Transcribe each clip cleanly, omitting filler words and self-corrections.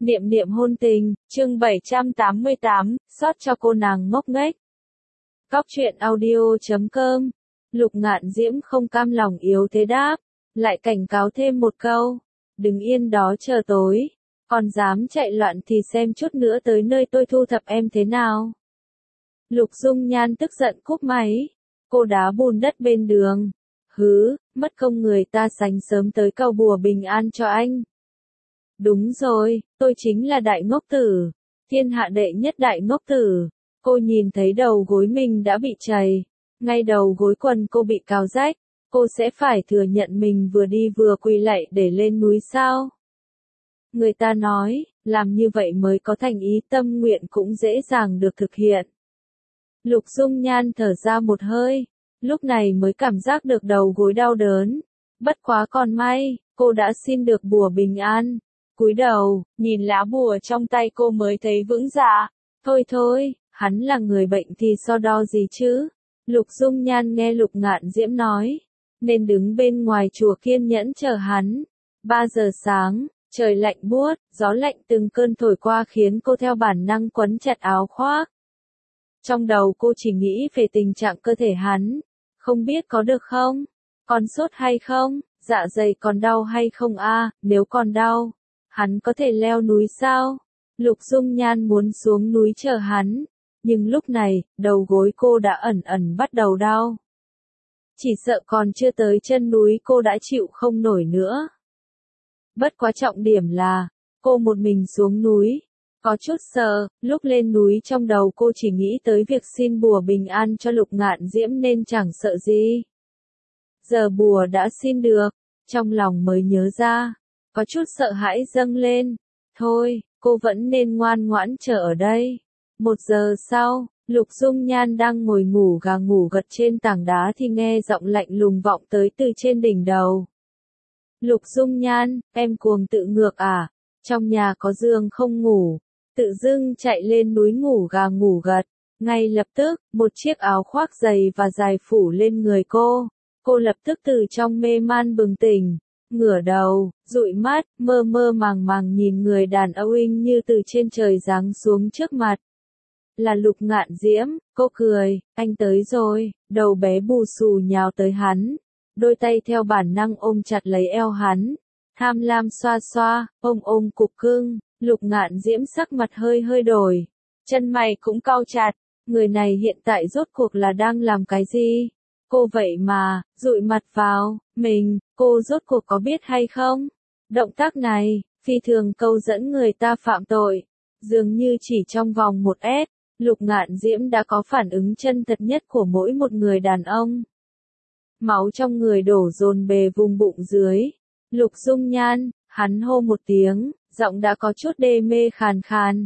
Niệm niệm hôn tình, chương 788, xót cho cô nàng ngốc nghếch. Góc truyện audio.com. Lục Ngạn Diễm không cam lòng yếu thế đáp, lại cảnh cáo thêm một câu, đừng yên đó chờ tối, còn dám chạy loạn thì xem chút nữa tới nơi tôi thu thập em thế nào. Lục Dung Nhan tức giận cúp máy, cô đá bùn đất bên đường, hứ, mất công người ta sánh sớm tới cầu bùa bình an cho anh. Đúng rồi, tôi chính là đại ngốc tử, thiên hạ đệ nhất đại ngốc tử. Cô nhìn thấy đầu gối mình đã bị trầy, ngay đầu gối quần cô bị cào rách, cô sẽ phải thừa nhận mình vừa đi vừa quỳ lạy để lên núi sao? Người ta nói, làm như vậy mới có thành ý, tâm nguyện cũng dễ dàng được thực hiện. Lục Dung Nhan thở ra một hơi, lúc này mới cảm giác được đầu gối đau đớn. Bất quá còn may, cô đã xin được bùa bình an. Cúi đầu, nhìn lá bùa trong tay cô mới thấy vững dạ. Thôi thôi, hắn là người bệnh thì so đo gì chứ? Lục Dung Nhan nghe Lục Ngạn Diễm nói, nên đứng bên ngoài chùa kiên nhẫn chờ hắn. 3 giờ sáng, trời lạnh buốt, gió lạnh từng cơn thổi qua khiến cô theo bản năng quấn chặt áo khoác. Trong đầu cô chỉ nghĩ về tình trạng cơ thể hắn, không biết có được không? Còn sốt hay không? Dạ dày còn đau hay không a? Nếu còn đau, hắn có thể leo núi sao? Lục Dung Nhan muốn xuống núi chờ hắn, nhưng lúc này, đầu gối cô đã ẩn ẩn bắt đầu đau. Chỉ sợ còn chưa tới chân núi cô đã chịu không nổi nữa. Bất quá trọng điểm là, cô một mình xuống núi, có chút sợ, lúc lên núi trong đầu cô chỉ nghĩ tới việc xin bùa bình an cho Lục Ngạn Diễm nên chẳng sợ gì. Giờ bùa đã xin được, trong lòng mới nhớ ra, có chút sợ hãi dâng lên. Thôi, cô vẫn nên ngoan ngoãn chờ ở đây. 1 giờ sau, Lục Dung Nhan đang ngồi ngủ gà ngủ gật trên tảng đá thì nghe giọng lạnh lùng vọng tới từ trên đỉnh đầu. Lục Dung Nhan, em cuồng tự ngược à? Trong nhà có giường không ngủ, tự dưng chạy lên núi ngủ gà ngủ gật. Ngay lập tức, một chiếc áo khoác dày và dài phủ lên người cô. Cô lập tức từ trong mê man bừng tỉnh, ngửa đầu, dụi mắt, mơ mơ màng màng nhìn người đàn ông uy như từ trên trời giáng xuống trước mặt. Là Lục Ngạn Diễm, cô cười, anh tới rồi, đầu bé bù xù nhào tới hắn, đôi tay theo bản năng ôm chặt lấy eo hắn, tham lam xoa xoa, ôm cục cưng. Lục Ngạn Diễm sắc mặt hơi hơi đổi, chân mày cũng cau chặt, người này hiện tại rốt cuộc là đang làm cái gì? Cô vậy mà, dụi mặt vào, mình, cô rốt cuộc có biết hay không? Động tác này, phi thường câu dẫn người ta phạm tội, dường như chỉ trong vòng 1 Lục Ngạn Diễm đã có phản ứng chân thật nhất của mỗi một người đàn ông. Máu trong người đổ dồn bề vùng bụng dưới. Lục Dung Nhan, hắn hô một tiếng, giọng đã có chút đê mê khàn khàn.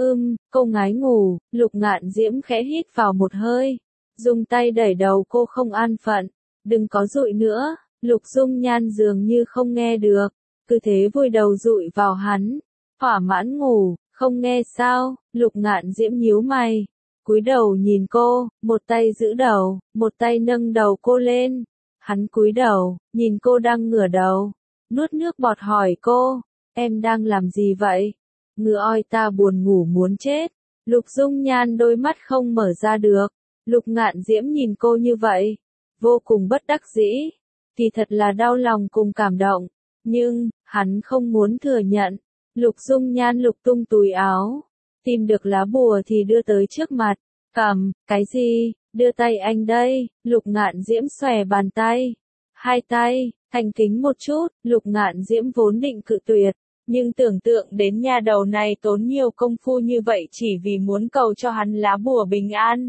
Cô ngái ngủ. Lục Ngạn Diễm khẽ hít vào một hơi, dùng tay đẩy đầu cô không an phận. Đừng có dụi nữa. Lục Dung Nhan dường như không nghe được, cứ thế vùi đầu dụi vào hắn, thỏa mãn ngủ. Không nghe sao? Lục Ngạn Diễm nhíu mày, cúi đầu nhìn cô, một tay giữ đầu, một tay nâng đầu cô lên. Hắn cúi đầu, nhìn cô đang ngửa đầu, nuốt nước bọt hỏi cô, em đang làm gì vậy? Ngựa oi ta buồn ngủ muốn chết. Lục Dung Nhan đôi mắt không mở ra được. Lục Ngạn Diễm nhìn cô như vậy, vô cùng bất đắc dĩ, thì thật là đau lòng cùng cảm động, nhưng, hắn không muốn thừa nhận. Lục Dung Nhan lục tung túi áo, tìm được lá bùa thì đưa tới trước mặt, cầm, cái gì, đưa tay anh đây. Lục Ngạn Diễm xòe bàn tay, 2 tay, thành kính một chút. Lục Ngạn Diễm vốn định cự tuyệt, nhưng tưởng tượng đến nhà đầu này tốn nhiều công phu như vậy chỉ vì muốn cầu cho hắn lá bùa bình an.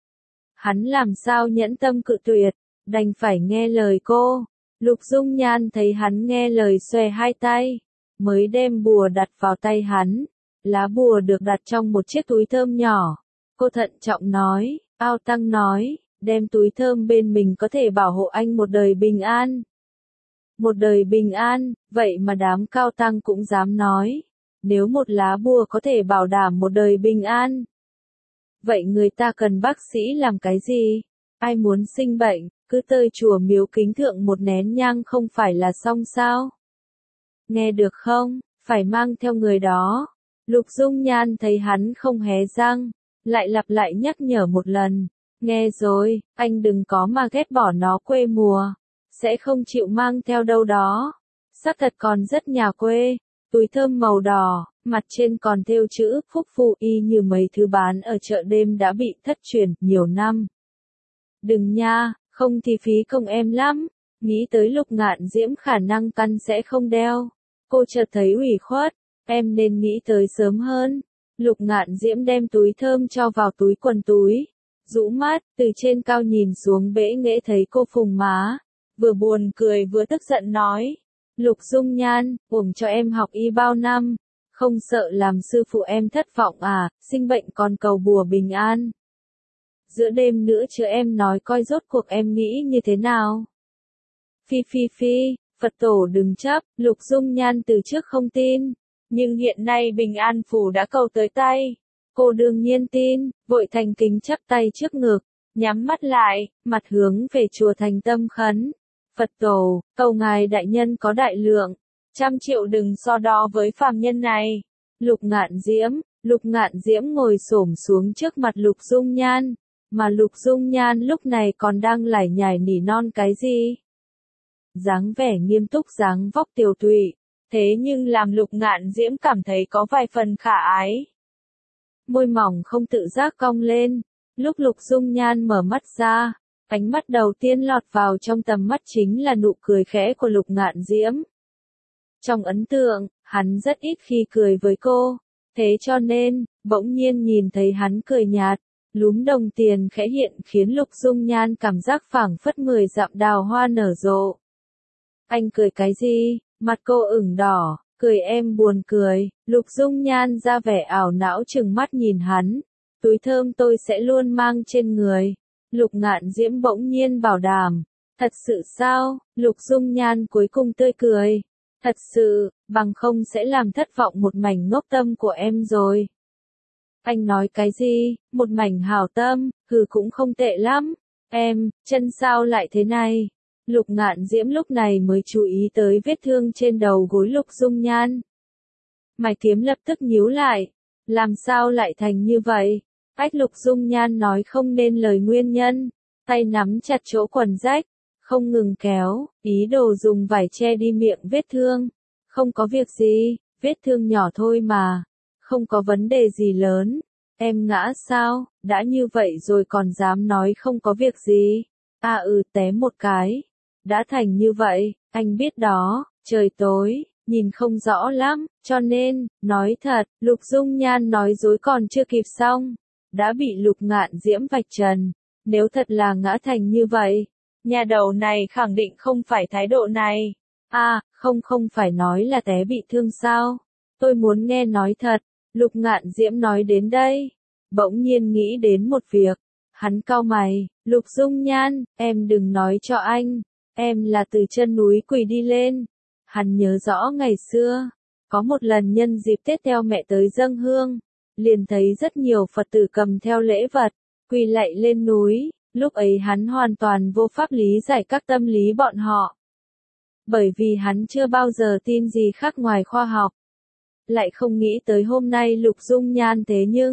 Hắn làm sao nhẫn tâm cự tuyệt, đành phải nghe lời cô. Lục Dung Nhan thấy hắn nghe lời xòe 2 tay, mới đem bùa đặt vào tay hắn. Lá bùa được đặt trong một chiếc túi thơm nhỏ. Cô thận trọng nói, Ao Tăng nói, đem túi thơm bên mình có thể bảo hộ anh một đời bình an. Một đời bình an, vậy mà đám cao tăng cũng dám nói. Nếu một lá bùa có thể bảo đảm một đời bình an, vậy người ta cần bác sĩ làm cái gì? Ai muốn sinh bệnh, cứ tới chùa miếu kính thượng một nén nhang không phải là xong sao? Nghe được không? Phải mang theo người đó, Lục Dung Nhan thấy hắn không hé răng, lại lặp lại nhắc nhở một lần. Nghe rồi, anh đừng có mà ghét bỏ nó quê mùa. Sẽ không chịu mang theo đâu đó. Xác thật còn rất nhà quê. Túi thơm màu đỏ, mặt trên còn thêu chữ phúc phụ y như mấy thứ bán ở chợ đêm đã bị thất truyền nhiều năm. Đừng nha, không thì phí công em lắm. Nghĩ tới Lục Ngạn Diễm khả năng căn sẽ không đeo. Cô chợt thấy ủy khuất, em nên nghĩ tới sớm hơn. Lục Ngạn Diễm đem túi thơm cho vào túi quần túi. Rũ mắt, từ trên cao nhìn xuống bẽ nghễ thấy cô phùng má. Vừa buồn cười vừa tức giận nói. Lục Dung Nhan, uổng cho em học y bao năm. Không sợ làm sư phụ em thất vọng à, sinh bệnh còn cầu bùa bình an. Giữa đêm nữa chứ em nói coi rốt cuộc em nghĩ như thế nào. Phi phi phi, Phật tổ đừng chấp, Lục Dung Nhan từ trước không tin. Nhưng hiện nay bình an phủ đã cầu tới tay. Cô đương nhiên tin, vội thành kính chắp tay trước ngực, nhắm mắt lại, mặt hướng về chùa thành tâm khấn. Phật tổ, cầu ngài đại nhân có đại lượng, 100 triệu đừng so đo với phàm nhân này. Lục Ngạn Diễm ngồi xổm xuống trước mặt Lục Dung Nhan, mà Lục Dung Nhan lúc này còn đang lải nhải nỉ non cái gì. Dáng vẻ nghiêm túc dáng vóc tiều tụy, thế nhưng làm Lục Ngạn Diễm cảm thấy có vài phần khả ái. Môi mỏng không tự giác cong lên, lúc Lục Dung Nhan mở mắt ra, ánh mắt đầu tiên lọt vào trong tầm mắt chính là nụ cười khẽ của Lục Ngạn Diễm. Trong ấn tượng, hắn rất ít khi cười với cô, thế cho nên, bỗng nhiên nhìn thấy hắn cười nhạt, lúm đồng tiền khẽ hiện khiến Lục Dung Nhan cảm giác phảng phất 10 dặm đào hoa nở rộ. Anh cười cái gì? Mặt cô ửng đỏ, cười em buồn cười. Lục Dung Nhan ra vẻ ảo não trừng mắt nhìn hắn. Túi thơm tôi sẽ luôn mang trên người. Lục Ngạn Diễm bỗng nhiên bảo đảm. Thật sự sao? Lục Dung Nhan cuối cùng tươi cười. Thật sự, bằng không sẽ làm thất vọng một mảnh ngốc tâm của em rồi. Anh nói cái gì? Một mảnh hảo tâm, cũng không tệ lắm. Em, chân sao lại thế này? Lục Ngạn Diễm lúc này mới chú ý tới vết thương trên đầu gối Lục Dung Nhan. Mày kiếm lập tức nhíu lại. Làm sao lại thành như vậy? Lục Dung Nhan nói không nên lời nguyên nhân. Tay nắm chặt chỗ quần rách, không ngừng kéo, ý đồ dùng vải che đi miệng vết thương. Không có việc gì, vết thương nhỏ thôi mà. Không có vấn đề gì lớn. Em ngã sao? Đã như vậy rồi còn dám nói không có việc gì. Té một cái. Đã thành như vậy, anh biết đó, trời tối, nhìn không rõ lắm, cho nên, nói thật, Lục Dung Nhan nói dối còn chưa kịp xong, đã bị Lục Ngạn Diễm vạch trần. Nếu thật là ngã thành như vậy, nhà đầu này khẳng định không phải thái độ này. Không phải nói là té bị thương sao? Tôi muốn nghe nói thật. Lục Ngạn Diễm nói đến đây, bỗng nhiên nghĩ đến một việc. Hắn cau mày, Lục Dung Nhan, em đừng nói cho anh. Em là từ chân núi quỳ đi lên. Hắn nhớ rõ ngày xưa, có một lần nhân dịp Tết theo mẹ tới dâng hương, liền thấy rất nhiều Phật tử cầm theo lễ vật, quỳ lạy lên núi, lúc ấy hắn hoàn toàn vô pháp lý giải các tâm lý bọn họ. Bởi vì hắn chưa bao giờ tin gì khác ngoài khoa học. Lại không nghĩ tới hôm nay Lục Dung Nhan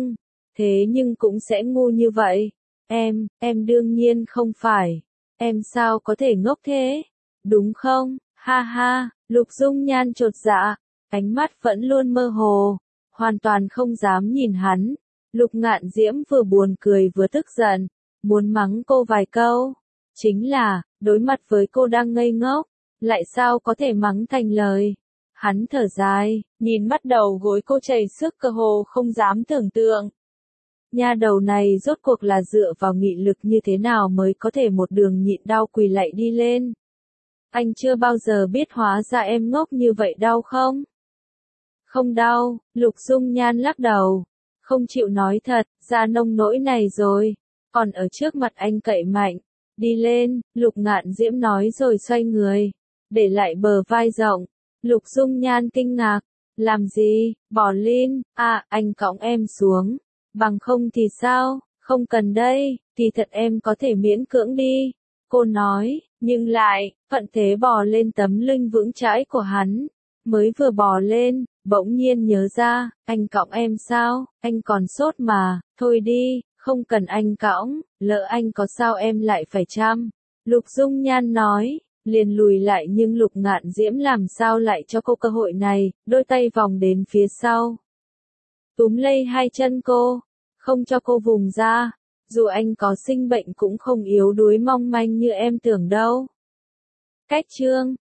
thế nhưng cũng sẽ ngu như vậy. Em đương nhiên không phải. Em sao có thể ngốc thế? Đúng không? Ha ha, Lục Dung Nhan chột dạ, ánh mắt vẫn luôn mơ hồ, hoàn toàn không dám nhìn hắn. Lục Ngạn Diễm vừa buồn cười vừa tức giận, muốn mắng cô vài câu. Chính là, đối mặt với cô đang ngây ngốc, lại sao có thể mắng thành lời. Hắn thở dài, nhìn mắt đầu gối cô chảy sức cơ hồ không dám tưởng tượng. Nha đầu này rốt cuộc là dựa vào nghị lực như thế nào mới có thể một đường nhịn đau quỳ lạy đi lên. Anh chưa bao giờ biết hóa ra em ngốc như vậy đau không? Không đau, Lục Dung Nhan lắc đầu. Không chịu nói thật, ra nông nỗi này rồi. Còn ở trước mặt anh cậy mạnh. Đi lên, Lục Ngạn Diễm nói rồi xoay người. Để lại bờ vai rộng. Lục Dung Nhan kinh ngạc. Làm gì, bỏ lên, anh cõng em xuống. Bằng không thì sao, không cần đây, thì thật em có thể miễn cưỡng đi. Cô nói, nhưng lại, thuận thế bò lên tấm lưng vững chãi của hắn. mới vừa bò lên, bỗng nhiên nhớ ra, anh cõng em sao, anh còn sốt mà, thôi đi, không cần anh cõng, lỡ anh có sao em lại phải chăm. Lục Dung Nhan nói, liền lùi lại nhưng Lục Ngạn Diễm làm sao lại cho cô cơ hội này, đôi tay vòng đến phía sau. Túm lấy hai chân cô, không cho cô vùng ra, dù anh có sinh bệnh cũng không yếu đuối mong manh như em tưởng đâu. Cách chương